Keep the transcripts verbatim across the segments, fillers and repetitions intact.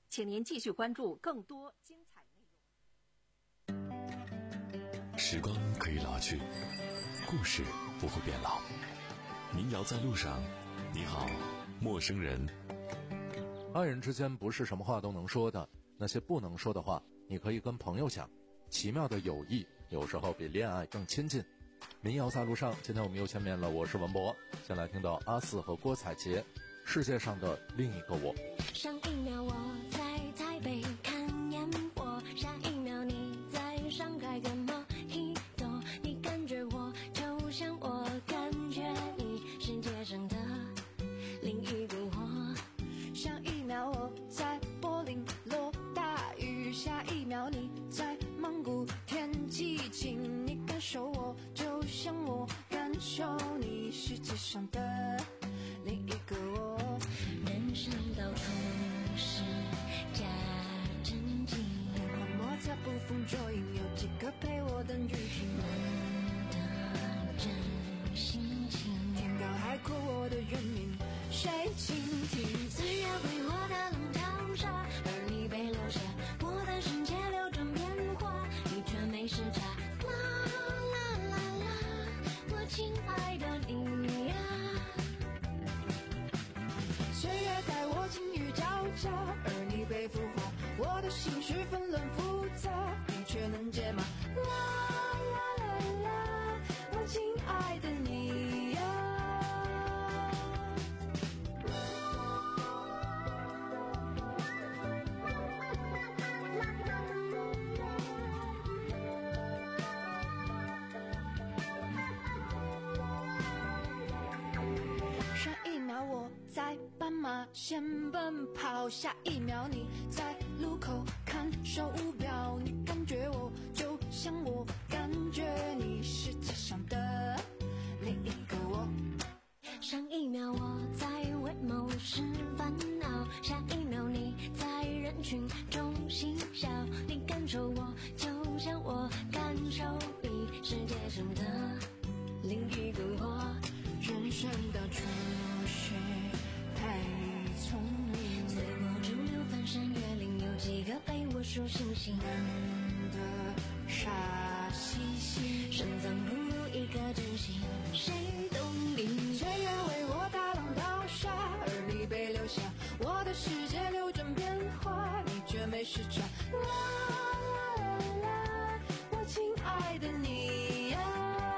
请您继续关注更多精彩内容。时光可以老去，故事不会变老。民谣在路上，你好，陌生人。 爱人之间不是什么话都能说的，那些不能说的话，你可以跟朋友讲。奇妙的友谊，有时候比恋爱更亲近。民谣在路上，今天我们又见面了，我是文博。先来听到阿四和郭采洁，世界上的另一个我。 上一秒我在台北看烟火，下一秒你在上海跟莫吉托，你感觉我就像我感觉你，世界上的另一个我。 上一秒我在柏林落大雨，下一秒你在蒙古天气晴，你感受我就像我感受你，世界上的另一个我。 人生到处是假真情， 变幻莫测捕风捉影，有几个陪我等雨停。 人的真心情， 天高海阔我的原名谁倾听？ 岁月为我的浪淘沙，而你被留下，我的世界流转变化，你却没时差。啦啦啦啦，我亲爱的你呀。 岁月带我境遇交加，而你被孵化，我的心绪纷乱复杂，你却能解码。啦啦啦啦，我亲爱的你呀。上一秒我在斑马线奔跑，下一秒你在路口看手表，你感觉我就像我感觉你，世界上的另一个我。 上一秒我在为某事烦恼，下一秒你在人群中嬉笑，你感受我就像我感受你，世界上的另一个我。 人生到处是太聪明， 随波逐流翻山越岭，有几个陪我数星星。 人的傻兮兮， 深藏不如一颗真心，谁懂你？ 岁月为我大浪淘沙，而你被留下，我的世界流转变化，你却没时差。啦啦啦啦，我亲爱的你呀。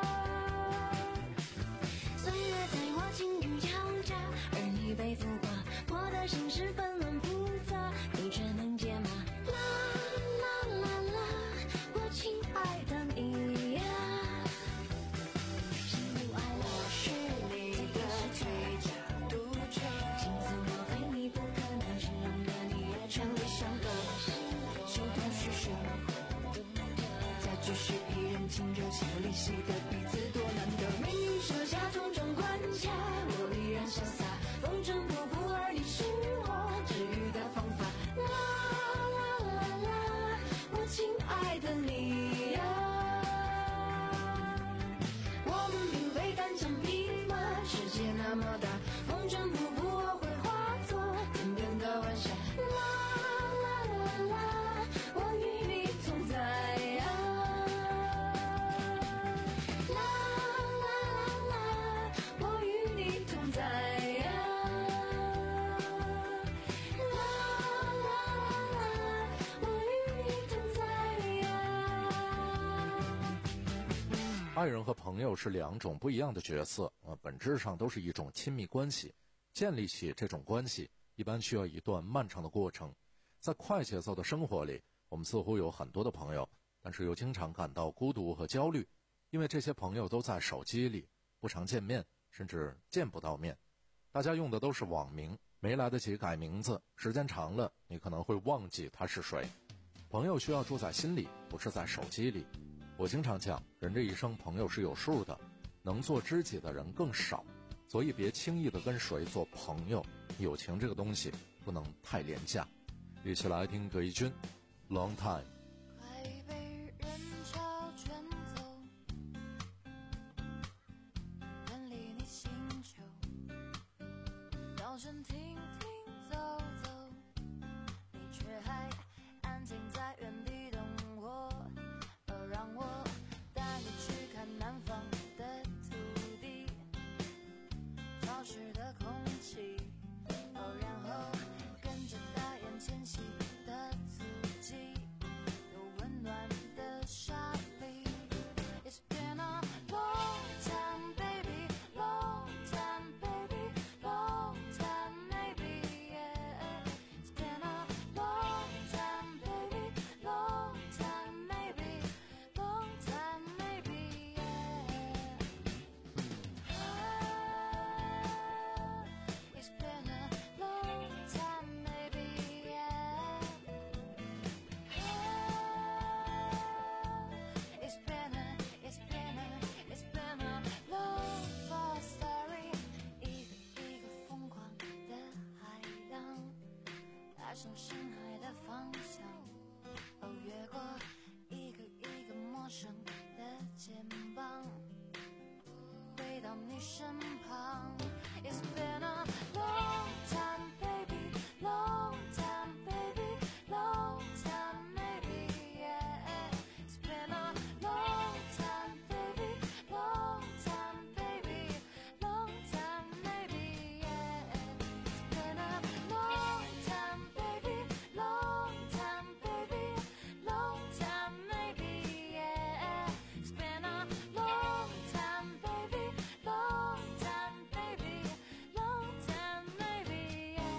你被孵化，我的心是纷乱复杂，你却能解码。啦啦啦啦，我亲爱的你呀。喜怒哀乐是你的最佳独角， 情似我非你不可能形容的你也成理想的形同虚设，再继续一人情热心有灵犀的彼此多难得，命运设下重重关卡，我依然潇洒风尘仆仆，而你是我治愈的方法。啦啦啦啦，我亲爱的你呀。我们并非单枪匹马，世界那么大，风尘仆仆我会化作天边的晚霞。啦啦啦啦，我与你同在呀。啦啦啦啦，我与你同在呀。 爱人和朋友是两种不一样的角色，呃，本质上都是一种亲密关系。建立起这种关系，一般需要一段漫长的过程。在快节奏的生活里，我们似乎有很多的朋友，但是又经常感到孤独和焦虑，因为这些朋友都在手机里，不常见面，甚至见不到面。大家用的都是网名，没来得及改名字，时间长了，你可能会忘记他是谁。朋友需要住在心里，不是在手机里。我经常讲，人这一生朋友是有数的，能做知己的人更少，所以别轻易的跟谁做朋友。友情这个东西不能太廉价。一起来听葛一军 Long Time。 快被人潮卷走，远离你星球，到处停停走走，你却向深海的方向，哦，越过一个一个陌生的肩膀，回到你身旁。 It's been a long time baby, long time baby, long time maybe, yeah. It's been a long time baby, long time baby, long time maybe, yeah. It's been a long time baby, long time baby, long time maybe, yeah. It's been a long time baby, long time baby, long time maybe, yeah.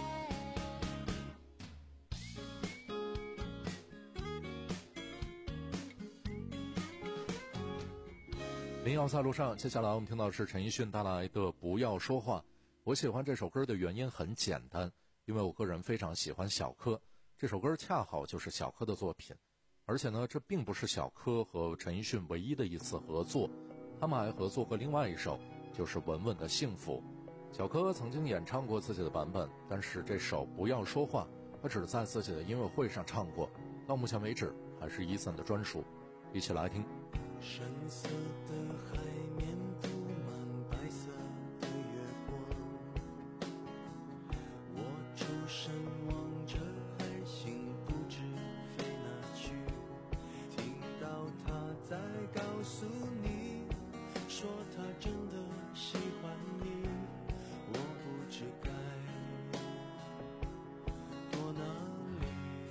民谣在路上，接下来我们听到的是陈奕迅带来的《不要说话》。我喜欢这首歌的原因很简单，因为我个人非常喜欢小柯，这首歌恰好就是小柯的作品。而且呢，这并不是小柯和陈奕迅唯一的一次合作，他们还合作过另外一首，就是《稳稳的幸福》。小柯曾经演唱过自己的版本，但是这首《不要说话》他只在自己的音乐会上唱过，到目前为止还是伊森的专属。一起来听。 深色的海面布满白色的月光，我出神望着海星不知飞哪去，听到他在告诉你，说他真的喜欢你，我不知该躲哪里。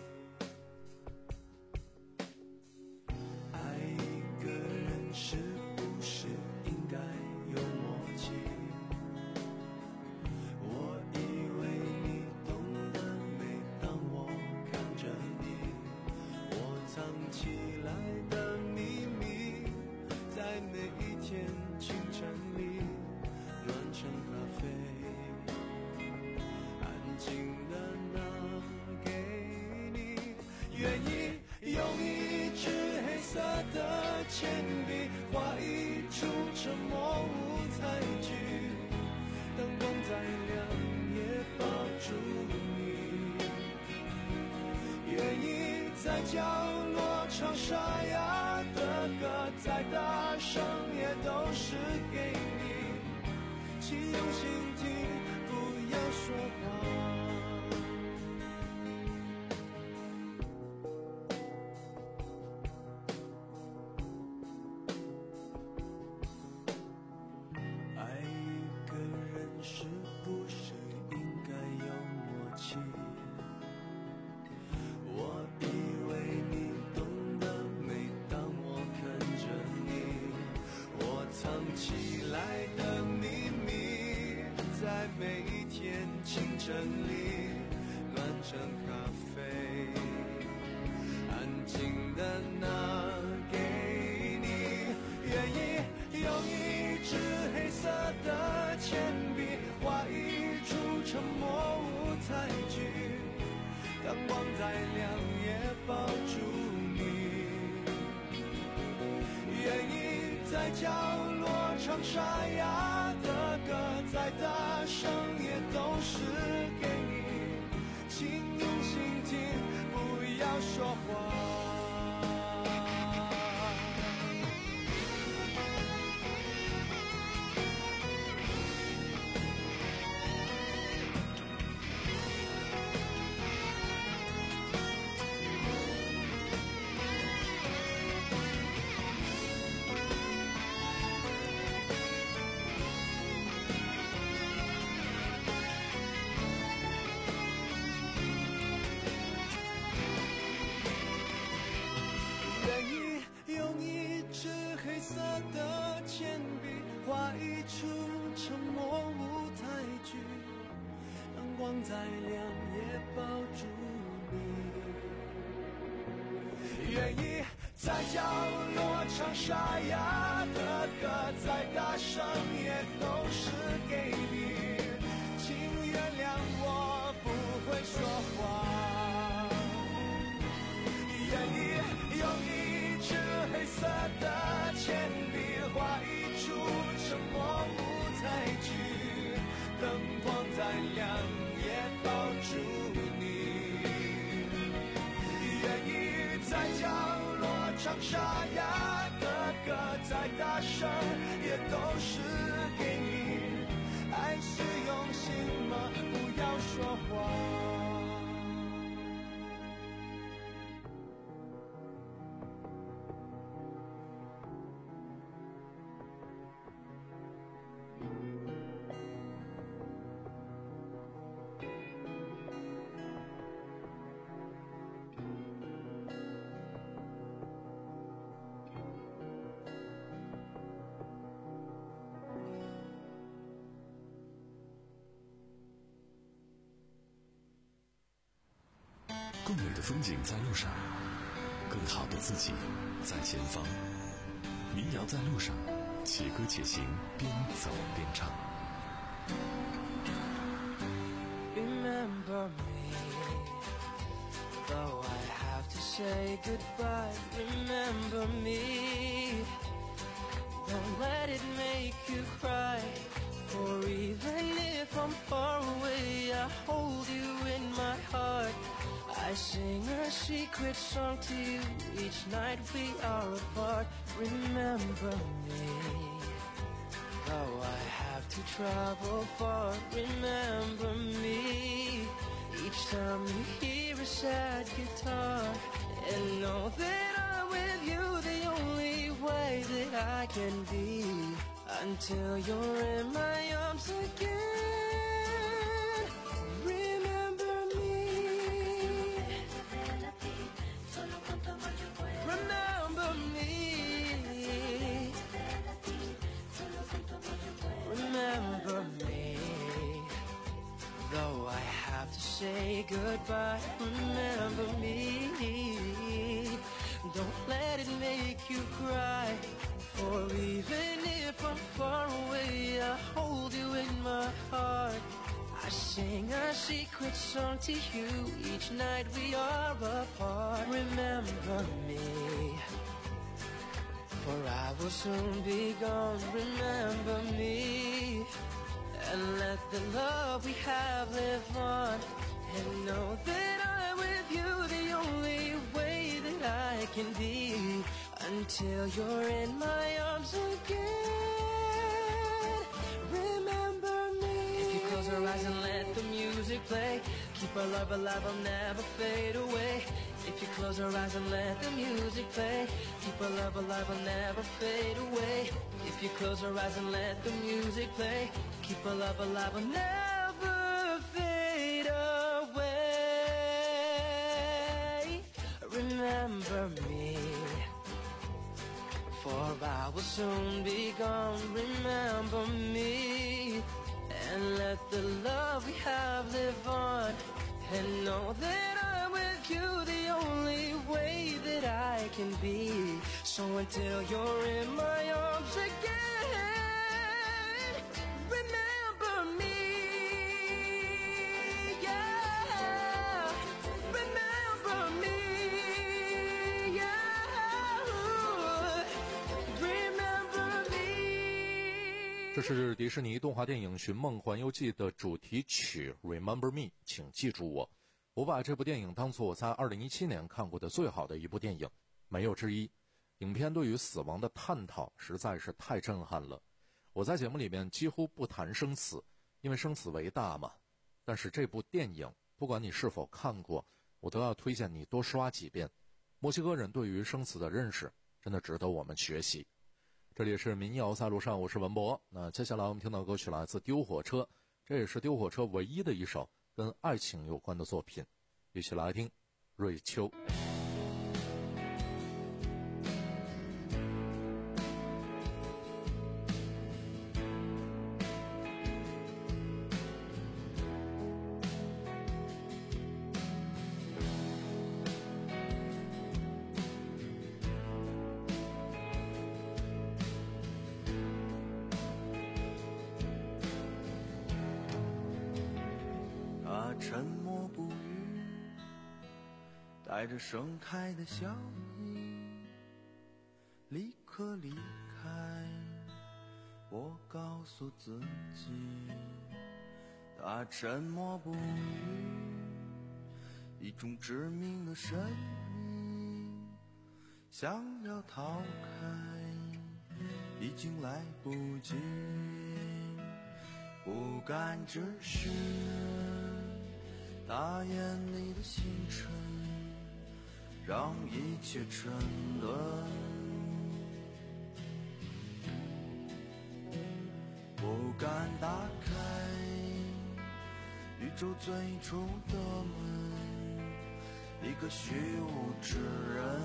爱一个人是不是应该有默契？我以为你懂得，每当我看着你，我藏起来的秘密，在每一天清晨里暖成咖啡，安静的拿给你，愿意用一支黑色的铅笔画一出沉默舞台剧，灯光再亮也抱住你，愿意在角落唱沙哑的歌，再大声也都是给你，请用心听，不要说话。爱一个人是不是应该有默契？我以为你懂得，每当我看着你，我藏起来的秘密，在每一天清晨里暖成咖啡，安静的拿给你，愿意用一支黑色的铅笔画一出沉默舞台剧，灯光再亮也抱住你，愿意在角落唱沙哑的歌，再大声也都是给你，请用心听，不要说话。愿意用一支黑色的铅笔画一出沉默舞台剧，灯光再亮也抱住你，愿意在角落唱沙哑的歌，再大声也都是给你，请原谅我不会说话，愿意用一支黑色的铅笔画一出沉默舞台剧，灯光再亮也抱住你， 像沙哑的歌再大声也都是给你。爱是用心吗？不要说谎。 更美的风景在路上，更好的自己在前方。民谣在路上，且歌且行，边走边唱。 Remember me, though I have to say goodbye. Remember me, don't let it make you cry. For even if I'm far away, I hold you in my heart. I sing a secret song to you each night we are apart. Remember me, though I have to travel far. Remember me, each time you hear a sad guitar. And know that I'm with you the only way that I can be, until you're in my arms again. Remember me, remember me, though I have to say goodbye. Remember me, don't let it make you cry. For even if I'm far away, I hold you in my heart. I sing a secret song to you each night we are apart. Remember me, for I will soon be gone. Remember me, and let the love we have live on. And know that I'm with you the only way that I can be, until you're in my arms again. Remember me. If you close your eyes and let the music play, keep our love alive, I'll never fade away. If you close your eyes and let the music play, keep our love alive, I'll never fade away. If you close your eyes and let the music play, keep our love alive, I'll never fade away. Remember me, for I will soon be gone. Remember me, and let the love we have live on. And know that I'm with you the only way that I can be. So until you're in my arms again, remember me, yeah. Remember me, yeah. Remember me。 这是迪士尼动画电影《寻梦环游记》的主题曲 Remember Me， 请记住我。我把这部电影当作我在二零一七年看过的最好的一部电影，没有之一。影片对于死亡的探讨实在是太震撼了。我在节目里面几乎不谈生死，因为生死为大嘛。但是这部电影，不管你是否看过，我都要推荐你多刷几遍。墨西哥人对于生死的认识真的值得我们学习。这里是民谣在路上，我是文博。那接下来我们听到歌曲来自丢火车，这也是丢火车唯一的一首跟爱情有关的作品，一起来听瑞秋。 沉默不语，带着盛开的笑意，立刻离开。我告诉自己，他沉默不语，一种致命的神秘， 想要逃开已经来不及，不敢直视大眼里的星辰，让一切沉沦。不敢打开宇宙最初的门，一个虚无之人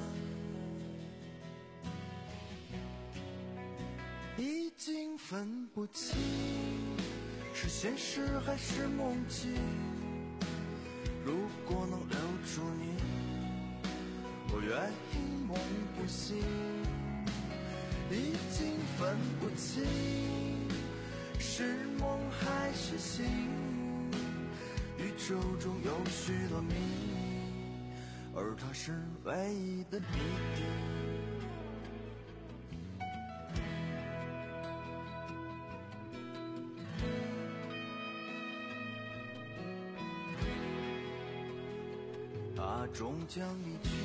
已经分不清是现实还是梦境。如果能留住你，我愿意梦不醒。已经分不清是梦还是醒，宇宙中有许多秘密，而它是唯一的谜底。它终将离去，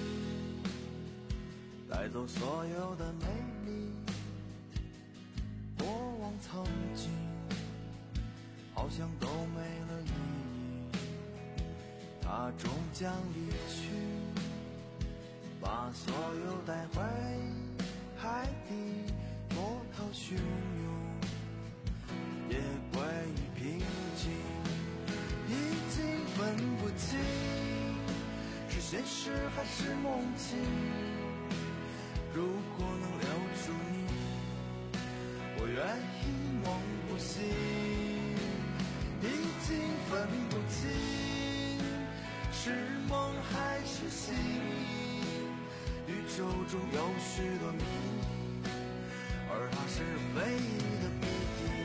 带走所有的美丽。过往曾经好像都没了意义，它终将离去，把所有带回海底，波涛汹涌也归于平静。已经分不清是现实还是梦境，如果能留住你，我愿意梦不醒。已经分不清是梦还是醒，宇宙中有许多秘密，而它是唯一的谜底。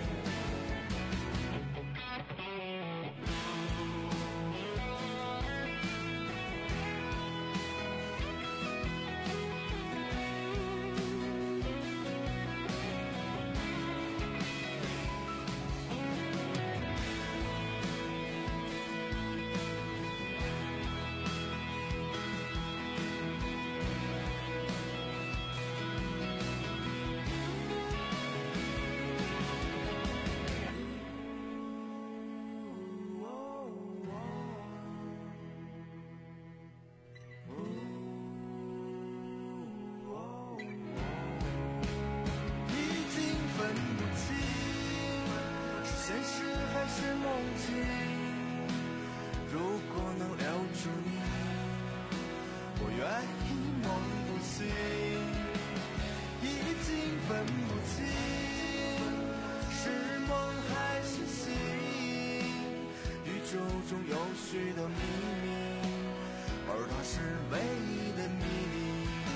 现实还是梦境，如果能留住你，我愿意梦不醒。已经分不清是梦还是醒，宇宙中有许多秘密，而它是唯一的秘密。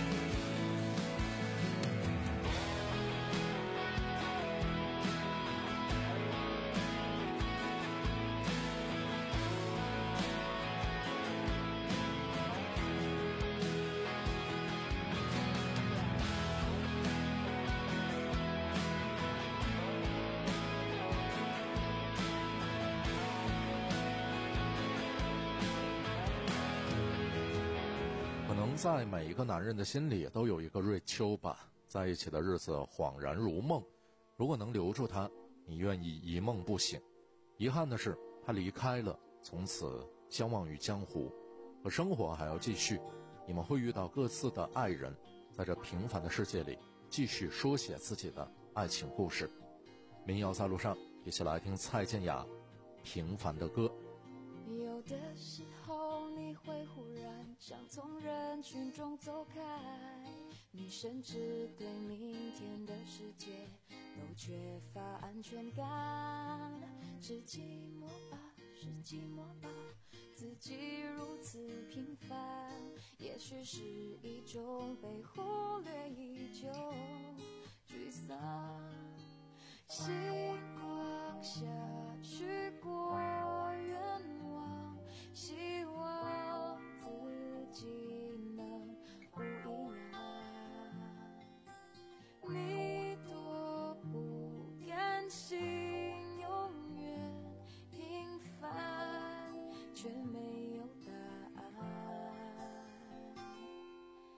可能在每一个男人的心里都有一个瑞秋吧，在一起的日子恍然如梦，如果能留住他，你愿意一梦不醒。遗憾的是他离开了，从此相忘于江湖，可生活还要继续，你们会遇到各自的爱人，在这平凡的世界里继续书写自己的爱情故事。民谣在路上，一起来听蔡健雅平凡的歌。 有的时候你会忽然想从人群中走开，你甚至对明天的世界都缺乏安全感。是寂寞吧，是寂寞吧，自己如此平凡，也许是一种被忽略已久沮丧。星光下去过愿望，希望自己能不一样。你多不甘心永远平凡，却没有答案。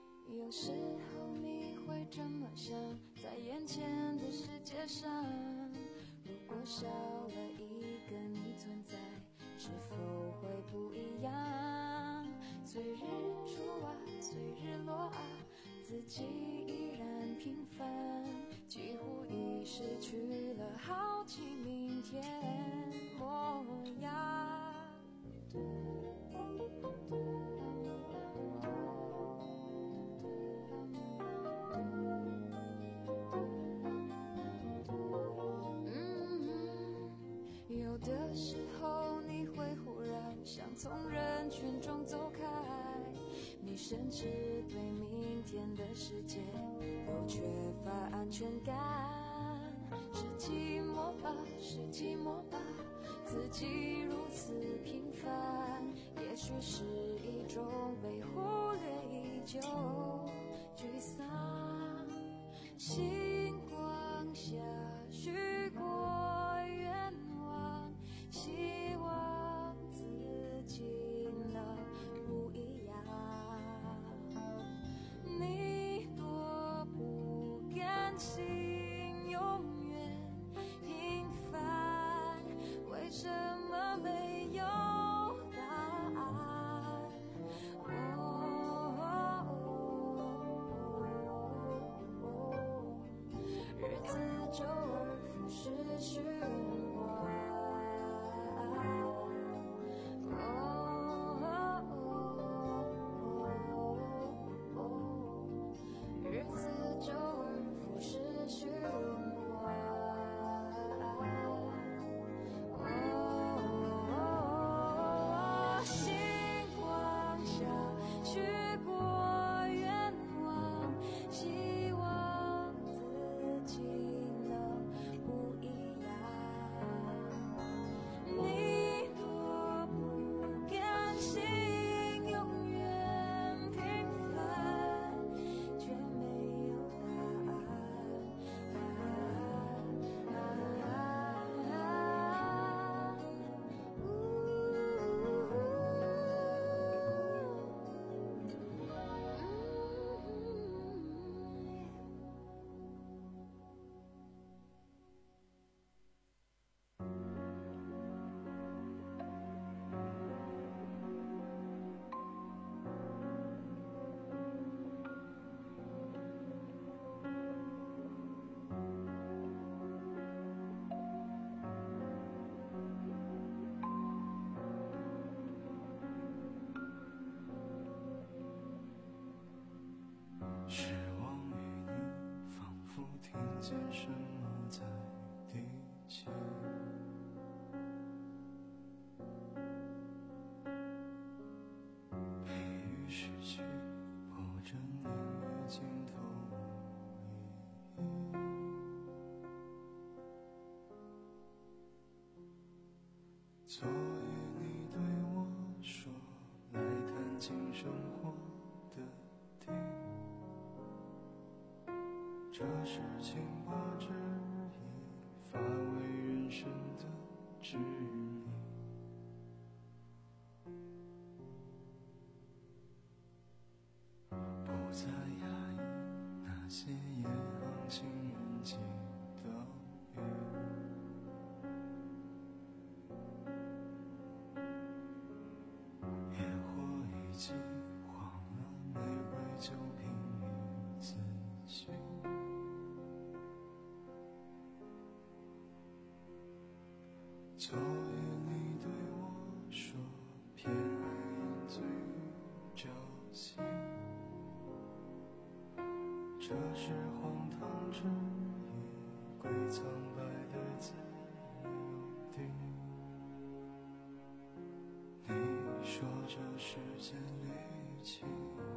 有时候你会这么想，在眼前的世界上，如果少了一个你存在，是否会不一样？随日出啊，随日落啊，自己依然平凡，几乎已失去了好奇明天模样。有的时候你会忽然想从人群中走开，你甚至对明天的世界都缺乏安全感。是寂寞吧，是寂寞吧，自己如此平凡，也许是一种被忽略已久沮丧。星光下许过愿望，希望自己能不一样。你多不甘心永远平凡，为什么没有答案？日子周而复始循环，日子周而复始循环。星光下许过愿望，希望自己能不一样。你多不甘心永远平凡，却没有答失望于你，仿佛听见什么在提起。疲于失去，迫着你与尽头无意义。昨夜你对我说，来谈情生活的题，这是情话之意，发为人生的指引。不再压抑那些夜航情人寄的语，野火已经黄了，玫瑰就凭你自己。昨夜你对我说，偏爱饮醉与朝夕，这是荒唐之意，归苍白的自由地。你说这世间离奇，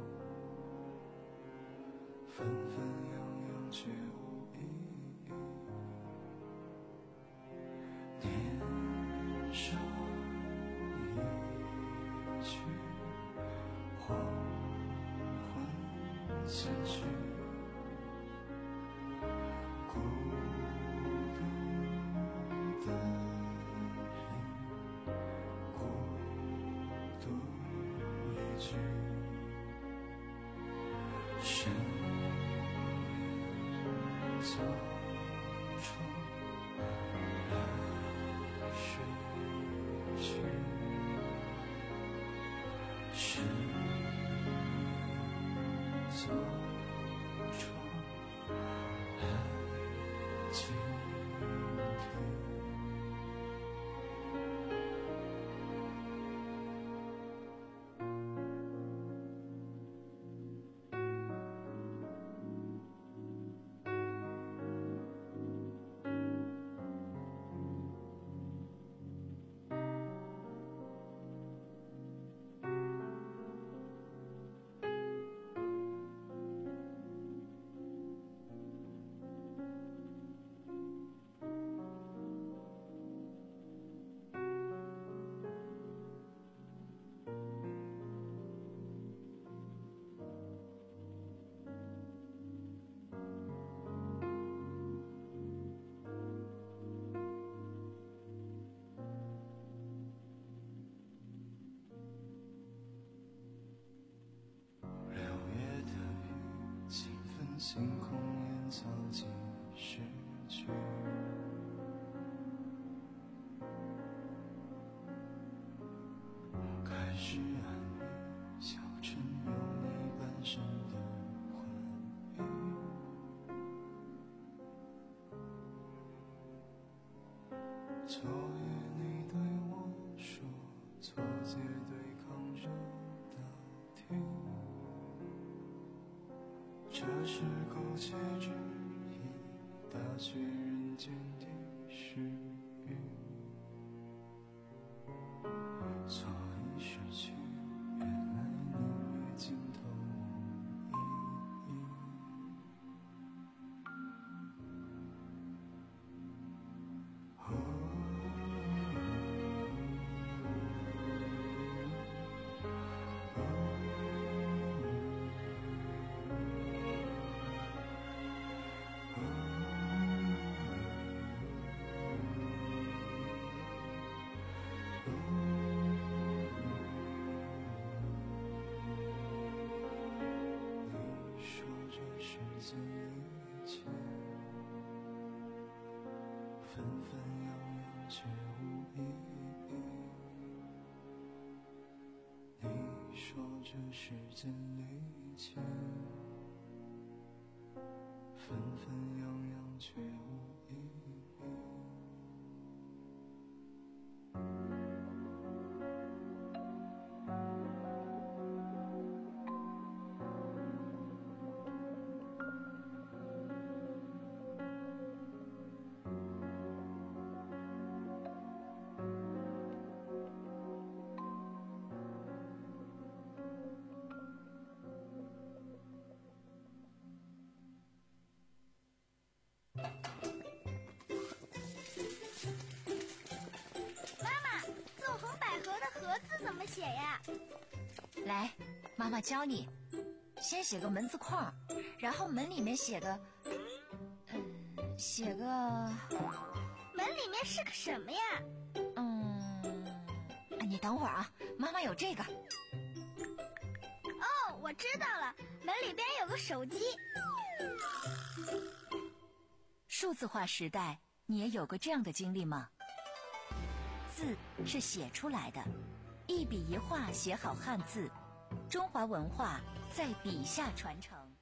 纷纷扬扬却无意义。年少一去，黄昏逝去，孤独的人，孤独一句。 做出爱情题。星空烟草几时去？开始暗语，小镇有你半生的欢愉。昨夜你对我说，错节对抗热到底。这是苟且之意，大雪人间的诗语，所以失去，原来能越尽头无意义。哦这一切纷纷扬扬却无意义。你说这是真理解，纷纷扬扬却无意义。 怎么写呀？ 来，妈妈教你。先写个门字框，然后门里面写个，嗯，写个。 门里面是个什么呀？ 嗯，你等会儿啊，妈妈有这个。 哦，我知道了，门里边有个手机。 数字化时代，你也有过这样的经历吗？字是写出来的。一笔一画写好汉字，中华文化在笔下传承。